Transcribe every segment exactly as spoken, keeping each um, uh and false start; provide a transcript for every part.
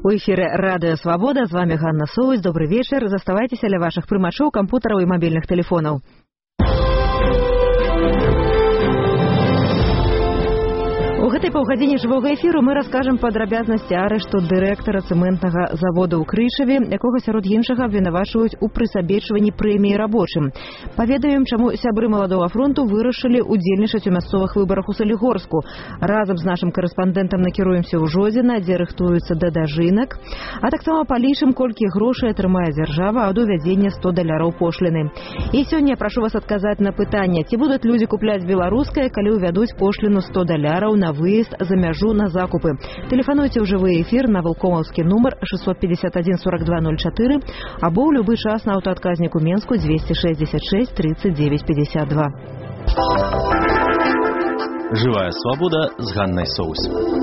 У эфире Радио Свобода. С вами Ганна Соус. Добрый вечер. Заставайтесь ля ваших прымачоў, кампутараў и мобильных телефонов. У гэтай паўгадзіне жывога эфіру мы раскажам падрабязнасці арышту дырэктара цэментнага завода ў Крышаве, якога сярод іншага абвінавачваюць у прысабечванні прэміі рабочым. Паведаем, чаму сябры маладога фронту вырашылі удзельнічаць у мясцовых выбарах у Салігорску. Разам з нашым карэспандэнтам накіруемся ў Жодзіна, дзе рыхтуюцца да дажынак, а таксама палічым, колькі грошай атрымае дзяржава ад увядзення сто даляраў пошліны. І сёння я прашу вас адказаць на пытанне, ці будуць людзі купляць беларускае, калі ўвядуць пошліну сто даляраў на выезд за мяжу на закупы. Телефонуйте ў жывы эфир на Волкомовский номер шестьсот пятьдесят один сорок два ноль четыре або ў любы час на аўтаадказніку Менску двести шестьдесят шесть тридцать девять пятьдесят два. Живая свобода с Ганной Соус.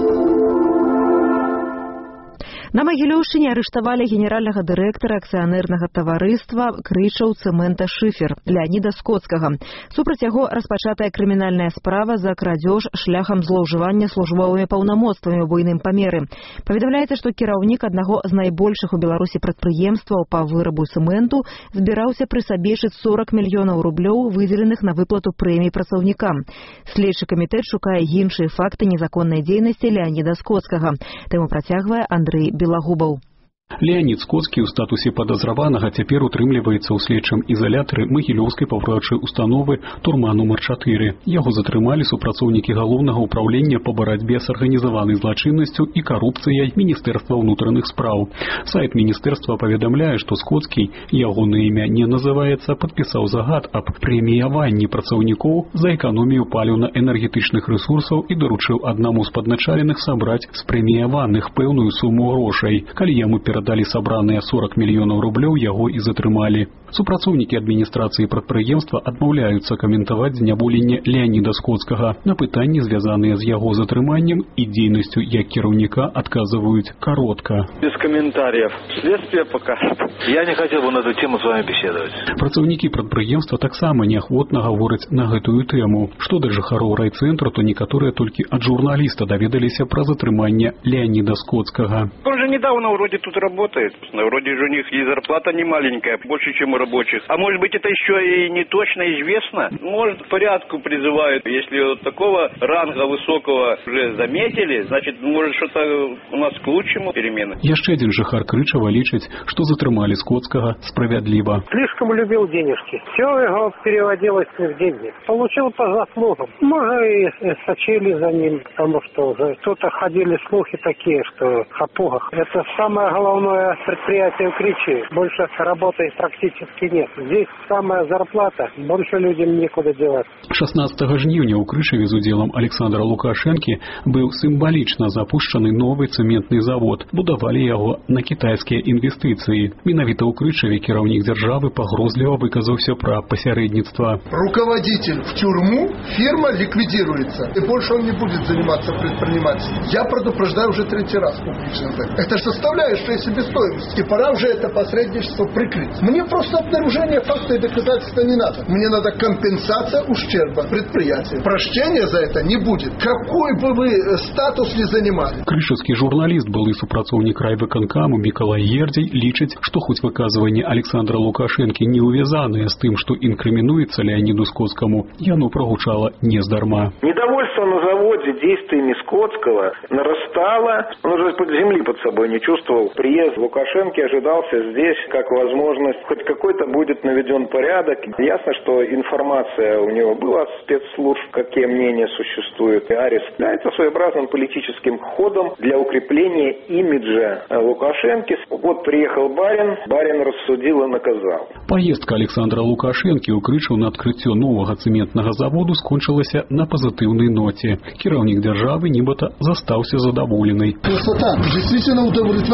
На Магілёўшчыне арыштавалі генеральнага дырэктара акцыянернага таварыства «Крышаў цэмента Шыфер» Леаніда Скоцкага. Супраць яго распачатая крымінальная справа за крадзеж шляхам злоўжывання службовымі паўнамоцтвамі ў буйным памеры. Паведамляецца, што кіраўнік аднаго з найбольшых у Беларусі прадпрыемстваў па вырабу цэменту збіраўся прысабечыць сорок мільёнаў рублёў, выдзеленых на выплату прэмій працаўнікам. Следчы камітэт шукае іншыя факты незаконнай дзейнасці Леаніда Скоцкага. Тэму працягвае Андрэй Белагубаў. Леонид Скоцкі ў статусе падазраванага цяпер утрымліваецца ў следчым ізалятары Магілёўскай паўправачай установы «Турма нумар чатыры». Яго затрымалі супрацоўнікі галоўнага ўправлення па барацьбе з арганізаванай злачыннасцю і карупцыяй Міністэрства ўнутраных спраў. Сайт міністэрства паведамляе, што Скоцкі, ягонае імя не называецца, падпісаў загад аб прэміяванні працаўнікоў за эканомію паліўна-энергетычных рэсурсаў і даручыў аднаму з падначаленых сабраць з прэміяваных пэўную суму грошай. Калі яму перад далі сабраныя сорок мільёнаў рублёў, яго і затрымалі. Супрацоўнікі адміністрацыі прадпрыемства адмаўляюцца каментаваць зняволенне Леаніда Скоцкага. На пытанні, звязаныя з яго затрыманнем і дзейнасцю як кіраўніка, адказваюць каротка. Без комментариев. Следствие пока. Я не хотел бы на эту тему с вами беседовать. Працаўнікі прадпрыемства таксама неахвотна гавораць на гэтую тэму. Што да жыхароў райцэнтру, то некаторыя толькі ад журналіста даведаліся пра затрыманне Леаніда Скоцкага. Он же недавно вроде тут работает. Вроде же у них и зарплата не маленькая, больше, чем у рабочих. А может быть, это еще и не точно известно? Может, к порядку призывают. Если вот такого ранга высокого уже заметили, значит, может, что-то у нас к лучшему перемены. Яшчэ адзін жыхар Крычава лічыць, што затрымалі Скоцкага справядліва. Слишком любил денежки. Все его переводилось в деньги. Получил по заслугам. Может, и сочили за ним, потому что уже тут ходили слухи такие, что о пугах. Это самое главное предприятие в Кричи. Больше работы практически нет. Здесь самая зарплата. Больше людям некуда девать. шаснаццатага жніўня ў Крышаве з удзелам Александра Лукашэнкі быў сімвалічна запушчаны новы цэментны завод. Будавалі яго на кітайскія інвестыцыі. Менавіта ў Крышаве кіраўнік дзяржавы пагрозліва выказаўся пра пасярэдніцтва. Руководитель в тюрьму, фирма ликвидируется. И больше он не будет заниматься предпринимательством. Я предупреждаю уже третий раз публично. Это же составляющая себестоимость. И пора уже это посредничество прикрыть. Мне просто обнаружение факта и доказательства не надо. Мне надо компенсация ущерба предприятия. Прощения за это не будет. Какой бы вы статус ни занимали. Крышаўскі журналіст, былы супрацоўнік райвыканкаму Мікалай Ердзей, лічыць, што хоць выказванне Александра Лукашэнкі не увязанае з тым, што інкрымінуецца Леаніду Скоцкаму, яно прогучала нездарма. Недовольство на заводе действиями Скоцкого нарастало. Он уже под земли под собой не чувствовал. Приезд Лукашенки ожидался здесь как возможность, хоть какой-то будет наведен порядок. Ясно, что информация у него была от спецслужб, какие мнения существуют. И арест является своеобразным политическим ходом для укрепления имиджа Лукашенки. Вот приехал барин, барин рассудил и наказал. Поездка Александра Лукашенки ў Крычаў на адкрыццё новага цэментнага заводу скончылася на пазітыўнай ноце. Кіраўнік дзяржавы нібыта застаўся задаволенай. Красота. Действительно удовлетворение можно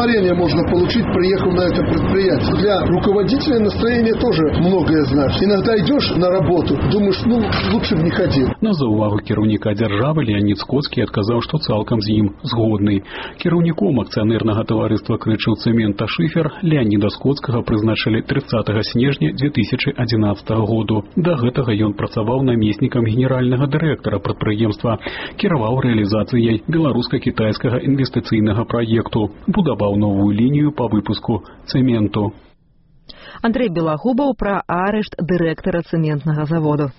можно получить, приехав на это предприятие. Для руководителя настроение тоже многое значит. Иногда идешь на работу, думаешь, ну, лучше бы не ходил. На заувагу кіраўніка дзяржавы Леонид Скотский адказаў, што цалкам з ім згодны. Кіраўніком акцыянернага таварыства Крычаў цэмента «Шыфер» Леонида Скотскага прызначылі тридцатого снежня две тысячи одиннадцатого году. Да гэтага ён працаваў намеснікам генеральнага дырэктара прадпрыемства, кіраваў рэалізацыяй беларуска-кітайскага інвестыцыйнага праекту, будаваў новую лінію па выпуску цэменту. Андрей Белагубаў пра арышт дырэктара цэментнага заводу.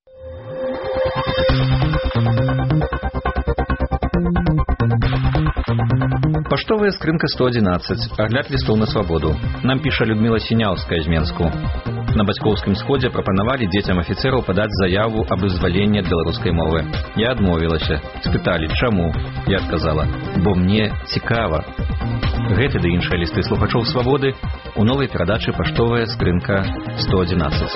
Паштовая скрынка сто одиннадцать. Агляд лістоў на свабоду. Нам піша Людмила Сіняўская з Менску. На бацькоўскім сходзе прапанавалі дзецям афіцэраў падаць заяву аб вызваленні ад беларускай мовы. Я адмовілася. Спыталі, чаму? Я адказала, бо мне цікава. Гэты ды іншыя лісты слухачоў свабоды у новай перадачы «Паштовая скрынка сто одиннадцать».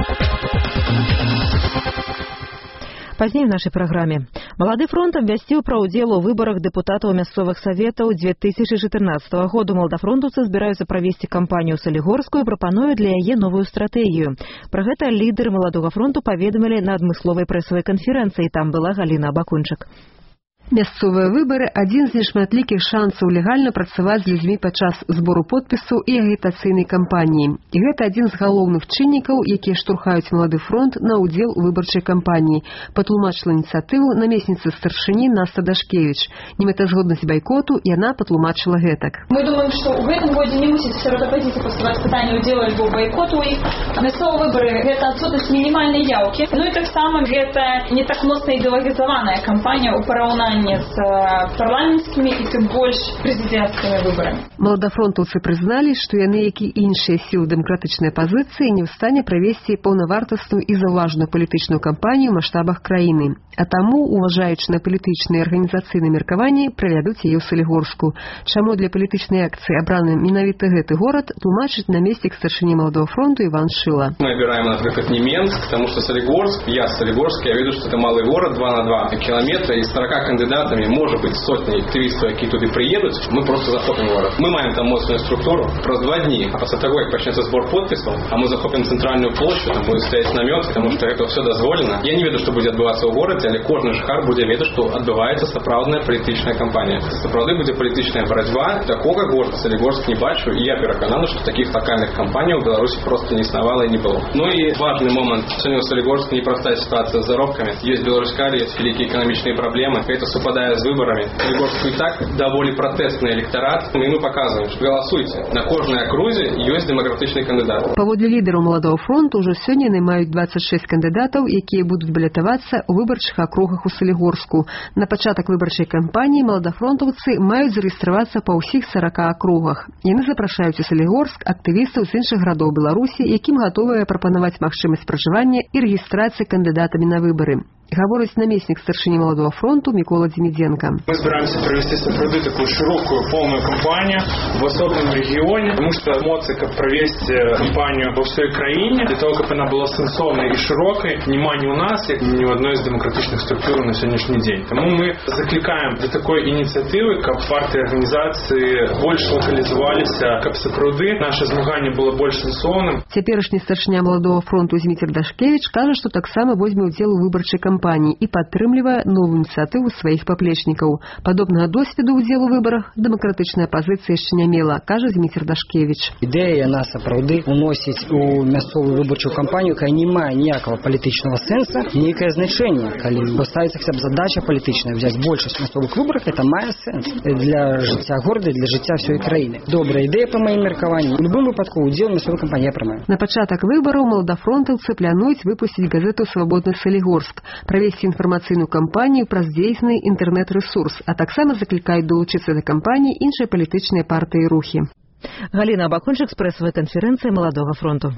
Пазней в нашай праграме. Малады фронт абвясціў пра ўдзел у выбарах дэпутатаў мясцовых саветаў две тысячи чатырнаццатого году. Маладафронтаўцы збіраюцца правесці кампанію Салігорскую, прапануюць для яе новую стратэгію. Пра гэта лідары маладога фронту паведамілі на адмысловай прэсавай канферэнцыі. Там была Галіна Абакунчык. Мясцовыя выбары – адзін з нешматлікіх шансаў легальна працаваць з людзьмі падчас збору подпісаў і агітацыйнай кампаніі. І гэта адзін з галоўных чыннікаў, якія штурхаюць малады фронт на ўдзел у выбарчай кампаніі, патлумачыла ініцыятыву намесніца старшыні Наста Дашкевіч. Немэтазгоднасць байкоту яна патлумачыла гэтак. Мы думаем, што ў гэтым годзе не мусіць сярод апазіцыі паставаць пытанне ўдзелу альбо байкоту іх. Мясцовыя выбары – гэта адсутнасць мінімальнай яўкі. Ну і таксама гэта не так моцна ідэалагізаваная кампанія ў параўнанні с парламенцкімі і тым больш прэзідэнцкімі выбарамі. Маладафронтаўцы прызналі, што яны, як і іншыя сілы дэмакратычнай апазіцыі, не ў стане правесці паўнавартасную і заўважную палітычную кампанію ў маштабах краіны. А таму, уважаючы на палітычныя і арганізацыйныя меркаванні, правядуць яе ў Салігорску. Чаму для палітычнай акцыі абраны менавіта гэты горад, тлумачыць намеснік старшыні маладого фронту Иван Шила. Мы выбираем, например, не Менск, потому что Солигорск, я Солигорск, я веду, что это малый город, два на два километра, и сорок кандидатами, может быть, сотни активистов, які туди приедут, мы просто захопим город. Мы маем там мощную структуру, просто два дни, а после того, как начнется сбор подписей, а мы захопим центральную площадь, там будет стоять намет, потому что это все дозволено. Я не веду, что будет отбываться в городе, але кожный жихар будет веду, что отбывается сапраўдная політичная кампания. Сапраўды будет політичная борьба, такого города Солигорск не бачу, и я переконан, что таких локальных кампаний в Беларуси просто не сновало и не было. Ну и важный момент, сегодня в Солигорске непростая ситуация с заробками. Есть белорусская, есть великие экономические проблемы, это совпадает с выборами. Солигорск и так довольно протестный электорат, и мы показываем, что голосуйте. На кожной округе есть демократичный кандидат. Паводле лідараў маладого фронту уже сёння наймаюць двадцать шесть кандидатаў, якія будуць балятавацца ў выбарчых акругах у Солигорску. На пачатак выбарчай кампаніі маладафронтаўцы маюць зарэгістравацца па ўсіх сорока акругах. Яны запрашаюць у Солигорск актывістаў з іншых гарадоў Беларусі, якім гатовыя прапанаваць магчымасць пражывання і рэгістрацыі кандыдатамі на выбары. Говорит наместник старшины молодого фронту Микола Демиденко. Мы собираемся провести с Сапрады такую широкую, полную кампанию в особенном регионе, потому что эмоции, как провести кампанию во всей краине, для того, чтобы она была сенсорной и широкой, внимание у нас, как ни в одной из демократичных структур на сегодняшний день. Тому мы закликаем для такой инициативы, как партии и организации больше локализовались, как Сапрады, наше змагание было больше сенсорным. Теперешний старшиня молодого фронту Зміцер Дашкевич кажа, што таксама возьме ўдзел у выбарчай кампаніі і падтрымлівае новую ініцыятыву сваіх паплечнікаў. Падобнага досведу ўдзелу ў выбарах дэмакратычная апазіцыя яшчэ не мела, кажа Зміцер Дашкевич. Ідэя яна сапраўды уносіць у мясцовую выбарчую кампанію, якая не мае ніякага палітычнага сэнса, нейкае значэнне. Калі ставіцца хотя б задача палітычная взяць большасць мясцовых выбарах, это мае сэнс для жыцця горада, для жыцця ўсёй краіны. Добрая ідэя па маім меркаванні. У любым выпадку ўдзел мясцовай кампаніі я прымаю. На пачатак выбараў маладафронтаўцы плануюць выпусціць газету «Свабодны Солігорск», правесці інфармацыйную кампанію праз дзейсны інтэрнэт-рэсурс, а таксама заклікаюць долучыцца да кампаніі іншыя палітычныя партыі і рухі. Галіна Абакунчык з прэсавай канферэнцыі маладога фронту.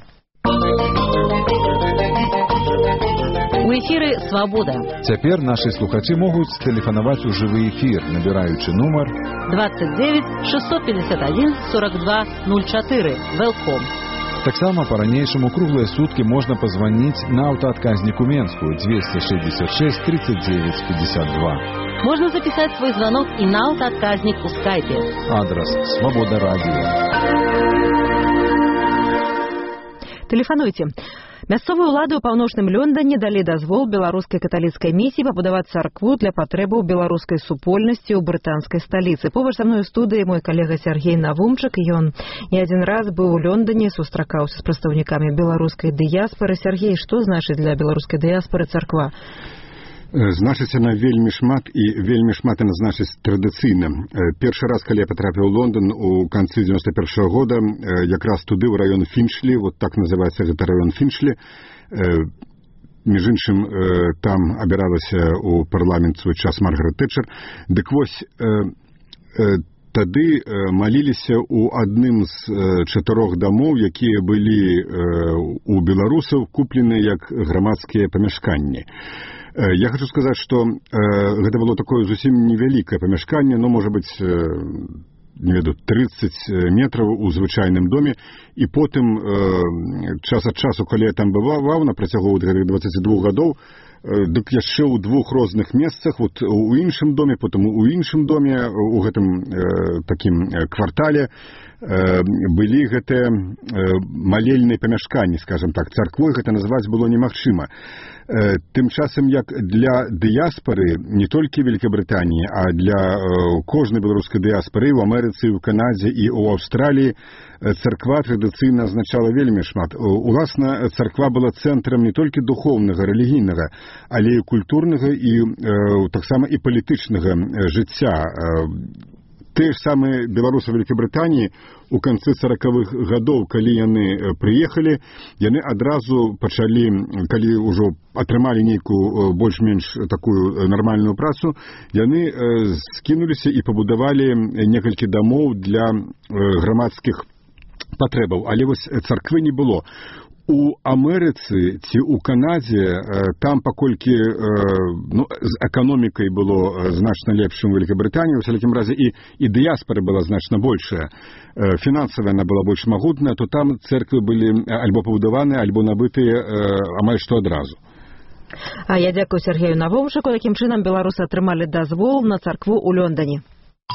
У эфіры «Свабода». Цяпер нашы слухачы могуць тэлефанаваць у жывы эфір, набіраючы нумар двадцать девять шестьсот пятьдесят один сорок два ноль четыре. Велком. Таксама по-ранейшаму круглыя суткі можна пазваніць на аўтаадказніку Менскую двести шестьдесят шесть тридцать девять пятьдесят два. Можно записать свой звонок и на автоотказник у скайпе. Адрес «Свобода радио». Тэлефануйце. Мясцовыя ўлады ў паўночным Лондоне далі дазвол беларускай каталіцкай місіі пабудаваць царкву для патрэбаў беларускай супольнасці ў брытанскай сталіцы. Побач са мной у студыі мой калега Сергей Навумчык. Ён не адзін раз быў у Лондоне, сустракаўся з прадстаўнікамі беларускай дыяспары. Сергей, што значыць для беларускай дыяспары царква? Значыць, яна вельмі шмат і вельмі шмат яна значыць традыцыйна. Першы раз, калі я патрапіў у Лондон у канцы девяносто первого года, якраз туды, ў раён Фінчлі, вот так называецца гэта раён Фінчлі, між іншым, там абіралася ў парламент свой час Маргарет Тэтчер. Дык вось, тады маліліся ў адным з чатырох дамоў, якія былі у беларусаў куплены як грамадскія памяшканні. Я хочу сказаць, што э, гэта было такое зусім невялікае памяшканне, но, можа быць, э, не веду, тридцать метраў у звычайным доме, і потым э, час ад часу, калі я там бываў на працягу двадцати двух гадоў, э, дык яшчэ ў двух розных месцах, вот у іншым доме, потым у іншым доме, у гэтым э, такім квартале, былі гэтыя малельныя памяшканні, скажем так, царквой гэта назваць было немагчыма. Тым часам, як для дыяспары, не толькі Великабрытаніі, а для кожнай беларускай дыяспары ў Амерыцы, ў Канадзе і ў Аўстраліі царква традыцыйна азначала вельмі шмат. Уласна, царква была цэнтрам не толькі духоўнага, рэлігійнага, але і культурнага і таксама і палітычнага жыцця. Те ж самыя беларусы Великабрытаніі у канцы сорокавых гадоў, калі яны прыехалі, яны адразу пачалі, калі ўжо атрымалі нейкую больш-менш такую нармальную працу, яны скінуліся і пабудавалі некалькі дамоў для грамадскіх патрэбаў. Але вось царквы не было. У Амерыцы ці ў Канадзе там паколькі ну, з эканомікай было значна лепшым у Великабрытаніі, у всякім разе і, і дыяспара была значна большая, фінансавая яна была больш магутная, то там церквы былі альбо пабудаваныя, альбо набытыя амаль што адразу. А я дзякую Сергею Навумчыку. Такім чынам беларусы атрымалі дазвол на царкву ў Лондоне.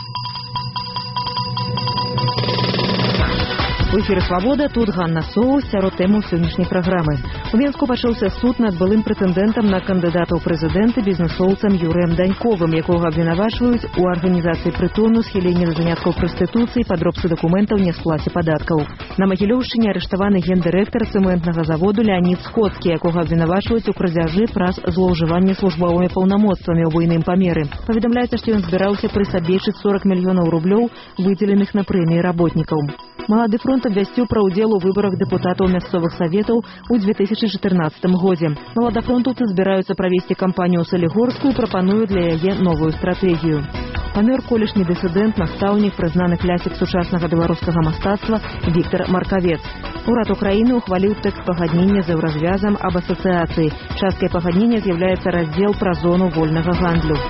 У эфіры «Свабода», тут Ганна Соус, сярод тэмаў сённяшняй праграмы. У Менску пачаўся суд над былым прэтэндэнтам на кандыдата ў прэзідэнты бізнэсоўцам Юрыем Даньковым, якога абвінавачваюць у арганізацыі прытону, схіленні да заняткаў прастытуцыі, падробцы дакументаў, несплаце падаткаў. На Магілёўшчыне арыштаваны гендырэктар цэментнага заводу Леонід Сходскі, якога абвінавачваюць у крадзяжы праз злоўжыванне службовымі паўнамоцтвамі ў буйным памеры. Паведамляецца, што ён збіраўся прысабечыць сорок мільёнаў рублёў, выдзеленых на прэміі работнікаў. Малады фронт абвясціў пра ўдзел у выбарах дэпутатаў мясцовых саветаў у две тысячи чатырнаццатым годзе. Маладафронтаўцы збіраюцца правесці кампанію ў Салігорску і прапануюць для яе новую стратэгію. Памёр колішні дысідэнт, настаўнік, прызнаны клясік сучаснага беларускага мастацтва Віктар Маркавец. Урад Украіны ухваліў тэкст пагаднення з еўразвязам аб асацыяцыі. Часткай пагаднення з'яўляецца раздзел пра зону вольнага гандлю.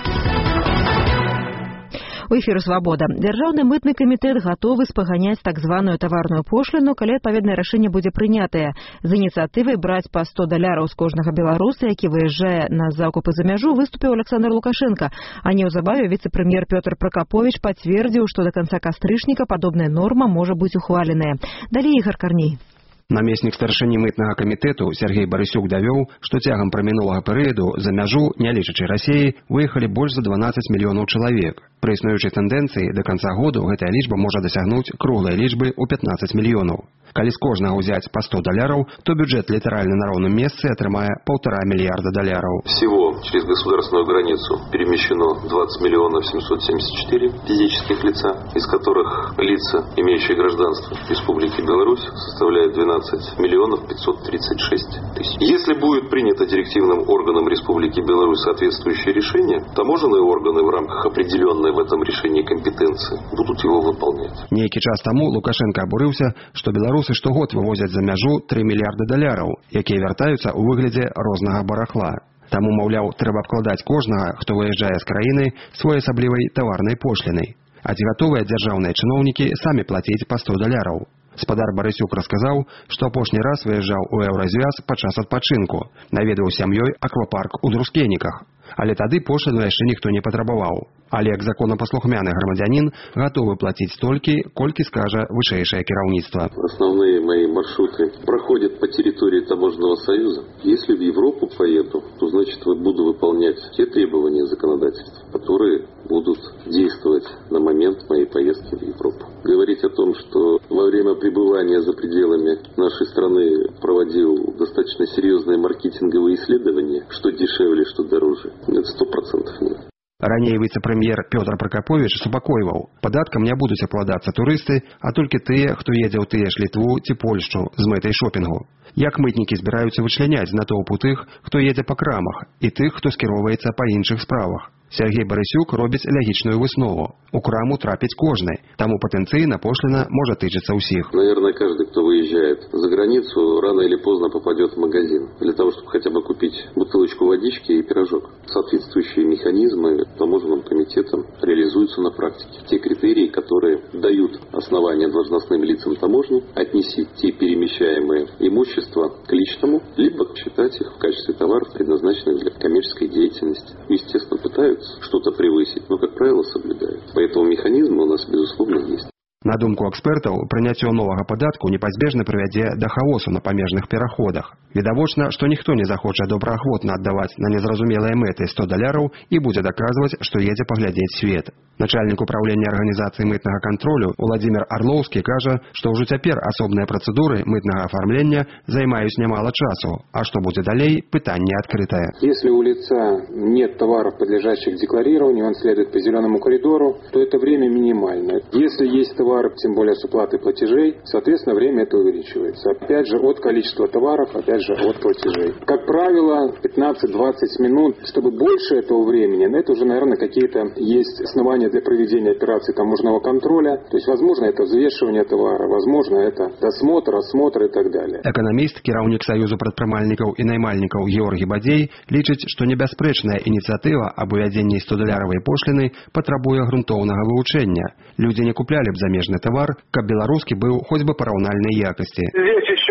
У эфіры «Свабода». Дзяржаўны мытны камітэт гатовы спаганяць так званую таварную пошліну, калі адпаведнае рашэнне будзе прынятае. З ініцыятывай браць па сто даляраў з кожнага беларуса, які выязджае на закупы за мяжу, выступіў Александр Лукашенко. А неўзабаве віцэ-прэм'ер Пётр Пракапович пацвердзіў, што да канца кастрычніка падобная норма можа быць ухваленая. Далей Ігор Карней. Намеснік старшыні мытнага камітэту Сергей Барысюк давёў, што цягам прамінулага перыяду за мяжу, не лічачы Расіі, выехалі больш за дванаццаць мільёнаў чалавек. Пры існуючай тэндэнцыі да канца году гэтая лічба можа дасягнуць круглай лічбы ў пятнаццаць мільёнаў. Калі з кожнага ўзяць па сто даляраў, то бюджет літаральна на роўным месцы атрымае полтора миллиарда долларов. Всего через государственную границу перемещено двадцать миллионов семьсот семьдесят четыре физических лица, из которых лица, имеющие гражданство Республики Беларусь, составляют двенадцать миллионов пятьсот тридцать шесть тысяч. Если будет принято директивным органом Республики Беларусь соответствующее решение, таможенные органы в рамках определенной в этом решении компетенции будут его выполнять. Нейкі час таму Лукашенко абурыўся, што беларусы штогод вывозяць за мяжу три миллиарда долларов, якія вяртаюцца ў выглядзе рознага барахла. Таму, маўляў, трэба абкладаць кожнага, хто выязджае з краіны, своеасаблівай таварнай пошлінай. А ці гатовыя дзяржаўныя чыноўнікі самі плаціць па сто даляраў? Спадар Барысюк расказаў, што апошні раз выязджаў у Еўразвяз падчас адпачынку, наведаў сям'ёй аквапарк у Друскеніках. Але тады пошліну яшчэ ніхто не патрабаваў. Олег, законапаслухмяны грамадзянін, гатовы плаціць столькі, колькі скажа вышэйшае кіраўніцтва. Основные мои маршруты проходят по территории Таможенного союза. Если в Европу поеду, то значит буду выполнять те требования законодательства, которые будут действовать на момент моей поездки в Европу. Говорить о том, что во время пребывания за пределами нашей страны проводил достаточно серьезные маркетинговые исследования, что дешевле, что дороже, это сто процентов нет. Раней віцэ-прэм'ер Пётр Пракаповіч супакойваў: падаткам не будуць абкладацца турысты, а толькі тыя, хто едзе ў тыя ж Літву ці Польшчу з мэтай шопінгу. Як мытнікі збіраюцца вычляняць з натоўпу тых, хто едзе па крамах, і тых, хто скіроўваецца па іншых справах. Сергей Барысюк робіць лягічную выснову. У краму трапіць кожны, таму патэнцыйна пошліна можа тычыцца ўсіх. Наверное, каждый, кто выезжает за границу, рано или поздно попадет в магазин для того, чтобы хотя бы купить бутылочку водички и пирожок. Соответствующие механизмы таможенным комитетом реализуются на практике. Те критерии, которые дают основания должностным лицам таможни отнести те перемещаемые имущества к личному, либо считать их в качестве товаров, предназначенных для коммерческой деятельности. Естественно, пытаются что-то превысить, но, как правило, соблюдают. Поэтому механизмы у нас, безусловно, есть. На думку экспертаў, прыняццё новага падатку непазбежна прывядзе да хаосу на памежных пераходах. Відавочна, што ніхто не захоча добраахвотна аддаваць на незразумелыя мэты сто даляраў і будзе даказваць, што едзе паглядзець свет. Начальнік управлення арганізацыі мытнага кантролю Владимир Орлоўскі кажа, што ўжо цяпер асобныя працэдуры мытнага афармлення займаюць нямала часу, а што будзе далей, пытанне адкрытае. Если у лица нет товаров, подлежащих декларированию, он следует по зеленому коридору, то это время минимальное. Если есть товары, тем более с уплатой платежей, соответственно, время это увеличивается. Опять же, от количества товаров, опять же, от платежей. Как правило, пятнадцать-двадцать минут, чтобы больше этого времени, это уже, наверное, какие-то есть основания для проведения операций таможенного контроля. То есть, возможно, это взвешивание товара, возможно, это досмотр, осмотр и так далее. Экономист, кіраўнік Саюзу прадпрымальнікаў і наймальнікаў Георгий Бадзей лічыць, што небяспрэчная ініцыятыва аб увядзенні стодаляравай пошліны патрабуе грунтоўнага вывучэння. Людзі не куплялі б замежны товар, каб беларускі быў хоть бы параўнальнай якасці. Здесь еще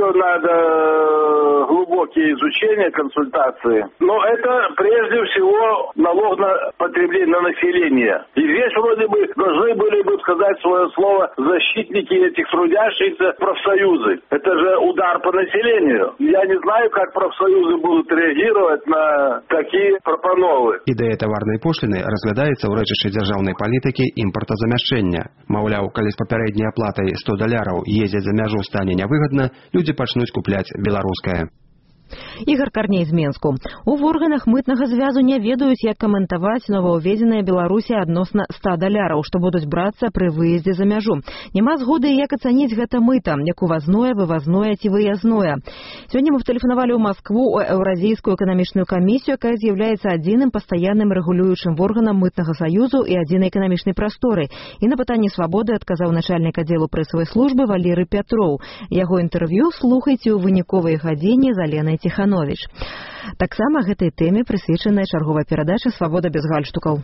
надо глубокие изучения, консультации. Но это прежде всего налог на потребление, на население. И здесь вроде бы должны были бы сказать свое слово защитники этих трудящихся профсоюзы. Это же удар по населению. Я не знаю, как профсоюзы будут реагировать на такие пропановы. Ідэя таварнай пошліны разглядаецца ў рэчышчы дзяржаўнай палітыкі імпартазамяшчэння. Маўляў, калі з папярэдняй аплатай сто даляраў ездзяць за мяжу стане нявыгадна, людзі пачнуць купляць беларускае. Ігор Карней з Менску. У органах мытнага звязу не ведаюць, як каментаваць новаўведзенае Беларусі адносна ста даляраў, што будуць брацца пры выездзе за мяжу. Няма згоды, як ацаніць гэта мыта, як увазное, вывазное ці выязное. Сёння мы тэлефанавалі ў Маскву ў Еўразійскую эканамічную камісію, якая з'яўляецца адзіным пастаянным рэгулюючым органам мытнага саюзу і адзінай эканамічнай прасторы. І на пытанне свабоды адказаў начальнік аддзелу прэсавай службы Валерый Пятроў. Яго інтэрв'ю слухайце ў выніковай гадзіне з Аленай Тиханович. Таксама гэтай тэме прысвечаная чарговая перадача «Свабода без гальштукаў».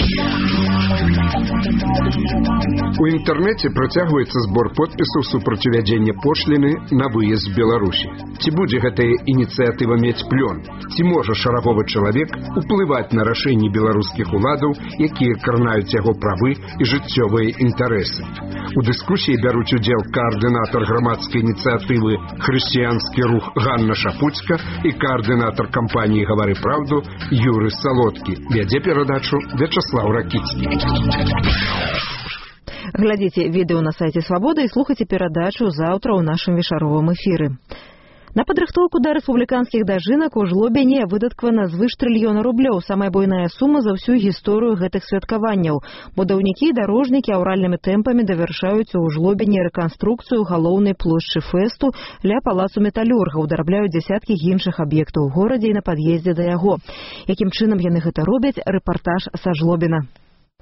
У інтэрнэце працягваецца збор подпісаў супраць увядзення пошліны на выезд з Беларусі. Ці будзе гэтая ініцыятыва мець плён? Ці можа шараговы чалавек уплываць на рашэнні беларускіх уладаў, якія карнаюць яго правы і жыццёвыя інтарэсы? У дыскусіі бяруць удзел каардынатар грамадскай ініцыятывы «Хрысціянскі рух» Ганна Шапуцька і каардынатар кампаніі «Гавары праўду» Юры Салодкі. Вядзе перадачу Вячаслав Ракіцкі. Глядзіце відэо на сайце «Свабода» і слухайце перадачу заўтра ў нашым вечаровым эфіры. На падрыхтоўку да рэспубліканскіх дажынак у Жлобіне выдаткавана звыш трыльёна рублёў, самая буйная сума за ўсю гісторыю гэтых святкаванняў. Будаўнікі і дарожнікі аўральнымі тэмпамі давяршаюць у Жлобіне рэканструкцыю галоўнай плошчы фэсту ля палацу металлюргаў, дарабляюць дзясяткі іншых аб'ектаў у горадзе і на пад'ездзе да яго. Якім чынам яны гэта робяць, рэпартаж са Жлобіна.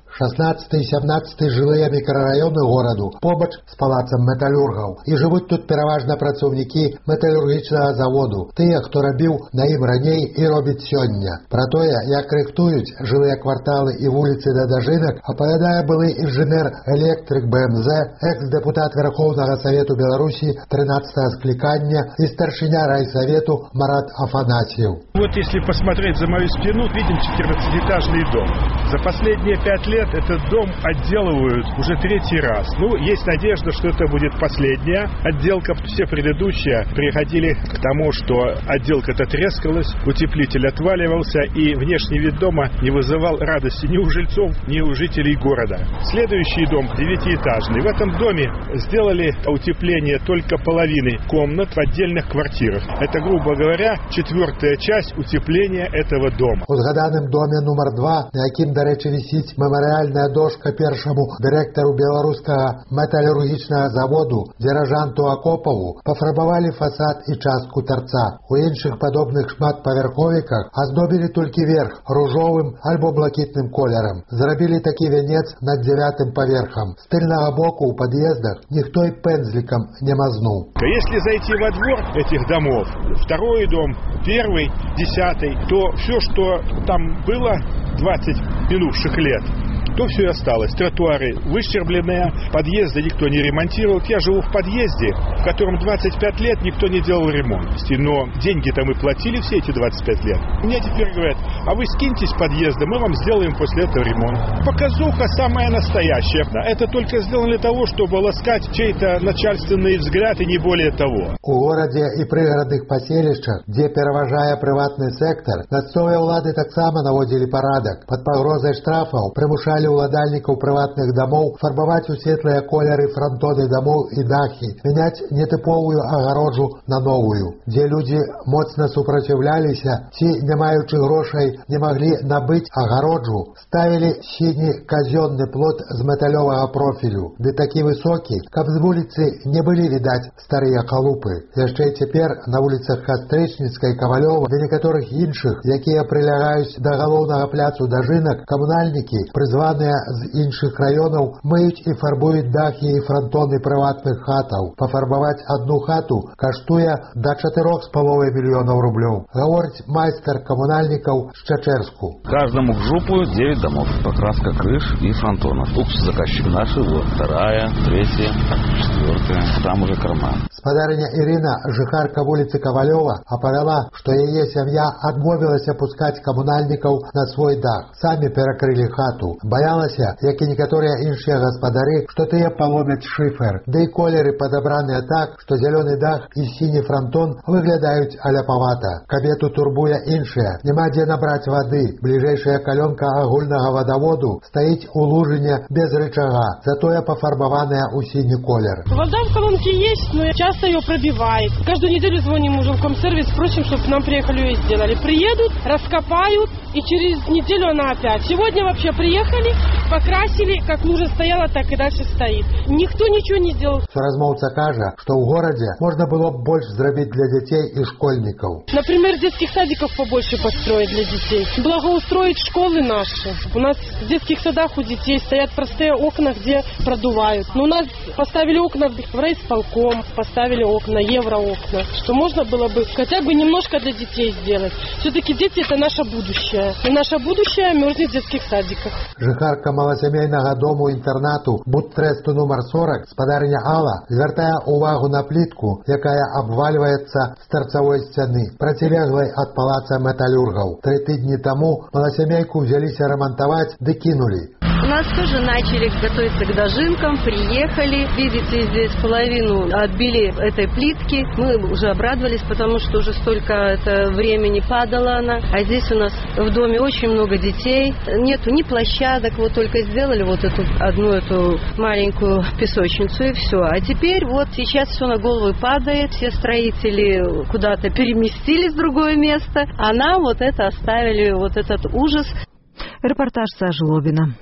шестнадцатый и семнадцатый жылыя мікрараёны гораду побач з палацам металюргаў, і жывуць тут пераважна працаўнікі металюргічнага заводу, тыя, хто рабіў на ім раней і робіць сёння. Пра тое, як рыхтуюць жылыя кварталы і вуліцы да дажынак, апавядае былы інжынер-электрык бэ эм зэ, экс-дэпутат Верховнага Совету Беларусі тринадцатого скликания и старшиня райсовету Марат Афанасьев. Вот если посмотреть за мою спину, видим четырнадцатиэтажный дом. За последние пять лет этот дом отделывают уже третий раз. Ну, есть надежда, что это будет последняя отделка. Все предыдущие приходили к тому, что отделка-то трескалась, утеплитель отваливался, и внешний вид дома не вызывал радости ни у жильцов, ни у жителей города. Следующий дом девятиэтажный. В этом доме сделали утепление только половины комнат в отдельных квартирах. Это, грубо говоря, четвертая часть утепления этого дома. У згаданым доме номер два, на якім, до речі, висить меморіальна дошка першому директору белорусского металлургичного заводу Дирижанту Акопову, пофарбовали фасад и частку торца. У іншых подобных шматпавярховіках оздобили только верх ружовым альбо блакитным колером. Зрабили таки венец над девятым поверхом. С тыльного боку у подъездах никто и пензликом не мазнул. Если зайти во двор этих домов, второй дом, первый, десятый, то все, что там было двадцать минувших лет, то все и осталось. Тротуары выщербленные, подъезды никто не ремонтировал. Я живу в подъезде, в котором двадцать пять лет никто не делал ремонт. Но деньги-то мы платили все эти двадцать пять лет. Мне теперь говорят, а вы скиньтесь с подъезда, мы вам сделаем после этого ремонт. Показуха самая настоящая. Это только сделано для того, чтобы ласкать чей-то начальственный взгляд и не более того. У городе и пригородных поселищах, где переважая приватный сектор, мясцовые улады так само наводили порядок. Под погрозой штрафов примушали уладальников приватных домов фарбовать у светлые колеры фронтоны домов и дахи, менять нетиповую огороджу на новую. Где люди моцно сопротивлялись, те, не маючи грошей, не могли набыть огороджу, ставили синий казенный плот з металевого профилю, де такі высокі, каб з вулицы не были видать старые халупы. Яшчэ і цяпер на улицах Кастрычніцкай, Кавалёва, да некаторых іншых, якія прилягаюць до галоўнага пляцу дажынак, камунальнікі, призваныя з іншых раёнаў, мыюць і фарбуюць дахі і фронтоны прыватных хатаў. Пафарбаваць одну хату каштуе до чатырох з паловай мільёнаў рублёў, гаворыць майстар камунальнікаў з Чачэрску. Каждому в жопу девять домов, покраска крыш и фронтонов. Упс, заказчик наши, вот вторая, третья, четвертая, там уже корма. Спадарыня Ирина, жыхарка вуліцы Кавалёва, апавяла, што яе сям'я адмовілася пускаць камунальнікаў на свой дах. Самі перакрылі хату. Баялася, як і некаторыя іншыя гаспадары, што тыя паломяць шыфер. Ды і колеры падабраныя так, што зялёны дах і сіні фронтон выглядаюць аляпавата. Кабету турбуе іншае. Няма дзе набраць вады. Бліжэйшая калёнка агульнага водоводу стаіць у лужыне без рычага, затое пафарбаваная у сіні колер. Вода в колонке есть, но часто ее пробивает. Каждую неделю звоним уже в комсервис, просим, чтобы нам приехали ее сделали. Приедут, раскопают, и через неделю она опять. Сегодня вообще приехали, покрасили, как лужа стояла, так и дальше стоит. Никто ничего не сделал. Размовца кажа, что в городе можно было бы больше сделать для детей и школьников. Например, детских садиков побольше построить для детей. Благоустроить школы наши. У нас в детских садах у детей стоят простые окна, где продувают. Но у нас поставили окна в райисполком, поставили окна, евроокна. Что можно было бы хотя бы немножко для детей сделать. Все-таки дети — это наше будущее. И наше будущее мерзнет в детских садиках. Жыхарка маласямейнага дому-інтэрнату Будтресту номер сорок, спадарыня Алла, звяртае увагу на плитку, якая обваливается с торцевой стены, протилеглой от палаца металлюргов. Три тыдни тому малосемейку взялись ремонтовать, да кинули. У нас тоже начали готовиться к дожинкам, приехали. Видите, здесь половину отбили этой плитки. Мы уже обрадовались, потому что уже столько это времени падала она. А здесь у нас в доме очень много детей. Нету ни площадок, вот только сделали вот эту одну эту маленькую песочницу и все. А теперь вот сейчас все на голову падает. Все строители куда-то переместились в другое место. А нам вот это оставили, вот этот ужас. Репортаж са Жлобіна.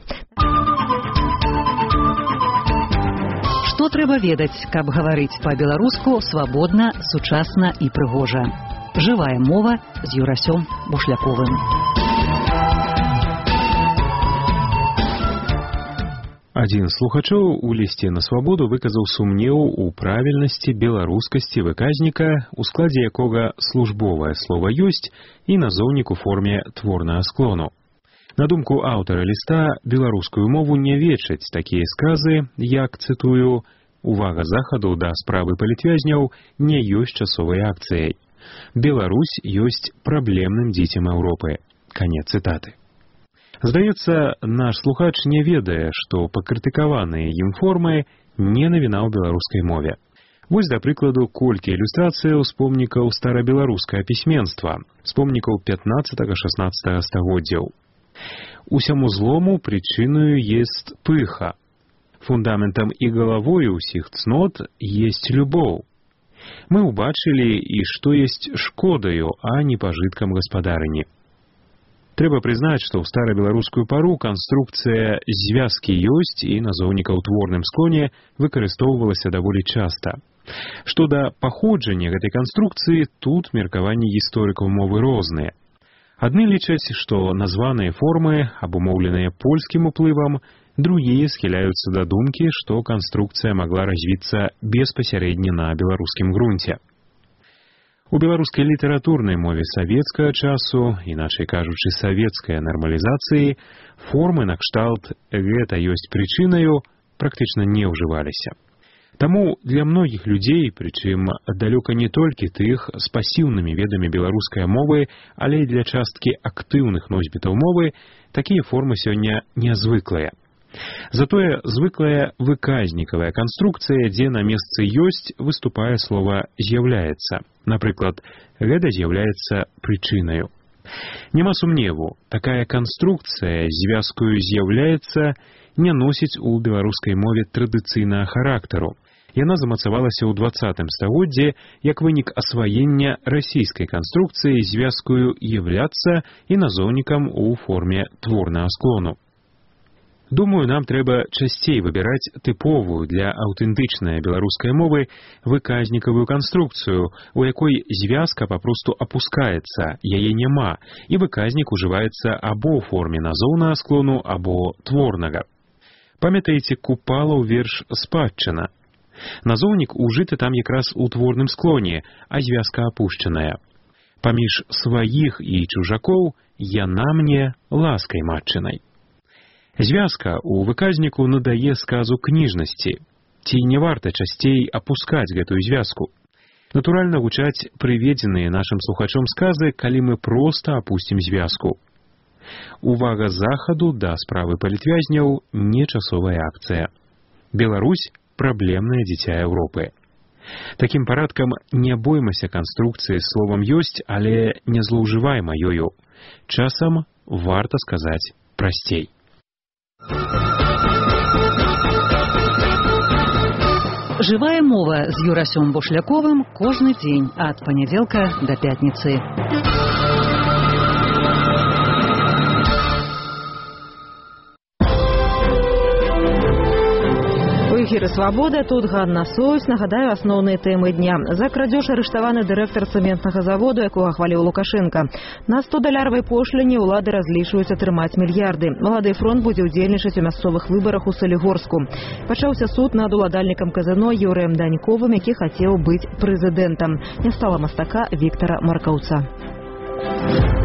Што трэба ведаць, каб гаварыць па-беларуску свабодна, сучасна і прыгожа. Жывая мова з Юрасём Бушляковым. Адзін з слухачоў у лісце на свабоду выказаў сумнеў у правільнасці беларускасці выказніка, у складзе якога службовае слова ёсць і назоўнік у форме творнага склону. На думку аўтара ліста, беларускую мову не вечаць такія сказы, як, цытую, «Увага захаду да справы палітвязняў не ёсць часовай акцыяй. Беларусь ёсць праблемным дзіцем Еўропы». Канец цытаты. Здаецца, наш слухач не ведае, што пакрытыкаваныя ім формы не навіна ў беларускай мове. Вось, да прыкладу, колькі ілюстрацыяў з помнікаў старабеларускага пісьменства, з помнікаў пятнаццатага-шаснаццатага стагоддзяў. Усяму злому прычыною есть пыха. Фундаментам і галавою ўсіх цнот есть любоў. Мы ўбачылі, і што есть шкодаю, а не пажыткам гаспадарыні. Трэба прызнаць, што ў старабеларускую пару канструкцыя звязкі ёсць і назоўніка ў творным склоне выкарыстоўвалася даволі часта. Што да паходжання гэтай канструкцыі, тут меркаванні гісторыкаў мовы розныя. Адны лічаць, што названыя формы абумоўленыя польскім уплывам, другія схіляюцца да думкі, што канструкцыя магла развіцца беспасярэдне на беларускім грунце. У беларускай літаратурнай мове савецкага часу, іначай кажучы, савецкай нармалізацыі, формы накшталт «гэта ёсць прычынаю» практычна не ўжываліся. Таму для многіх людзей, прычым далёка не толькі тых з пасіўнымі ведамі беларускай мовы, але і для часткі актыўных носьбітаў мовы, такія формы сёння нязвыклыя. Затое звыклая выказнікавая канструкцыя, дзе на месцы ёсць, выступае слова «з'яўляецца». Напрыклад, гэта з'яўляецца прычынаю. Няма сумневу, такая канструкцыя звязкаю «з'яўляецца» не носіць у беларускай мове традыцыйнага характару. Яна замацавалася ў дваццатым стагоддзі як вынік асваення расійскай канструкцыі звязкаю «являцца» і назоўнікам у форме творнага склону. Думаю, нам трэба часцей выбіраць тыповую для аўтэнтычнай беларускай мовы выказнікавую канструкцыю, у якой звязка папросту апускаецца, яе няма, і выказнік ужываецца або ў форме назоўнага склону, або творнага. Памятаеце Купалаў верш «Спадчына»? Назоўнік ужыты там якраз у творным склоне, а звязка апушчаная. Паміж сваіх і чужакоў яна мне ласкай матчынай. Звязка ў выказніку надае сказу кніжнасці. Ці не варта часцей апускаць гэтую звязку? Натуральна гучаць прыведзеныя нашым слухачом сказы, калі мы проста апусцім звязку. Увага захаду да справы палітвязняў не часовая акцыя. Беларусь – праблемнае дзіця Еўропы. Такім парадкам не боймася канструкцыі словам ёсць, але не злоўжывайма ёю. Часам варта сказаць прасцей. Жывая мова з Юрасём Бушляковым кожны дзень ад панядзелка да пятніцы. Эфіры «Свабода», тут Ганна Союз. Нагадаю асноўныя тэмы дня. За крадзеж арыштаваны дырэктар цэментнага заводу, якога хваліў Лукашенко. На сто даляровай пошліне ўлады разлічваюць атрымаць мільярды. Малады фронт будзе ўдзельнічаць у мясцовых выбарах у Салігорску. Пачаўся суд над уладальнікам казино Юрыем Даньковым, які хацеў быць прэзідэнтам. Не стала мастака Віктара Маркаўца.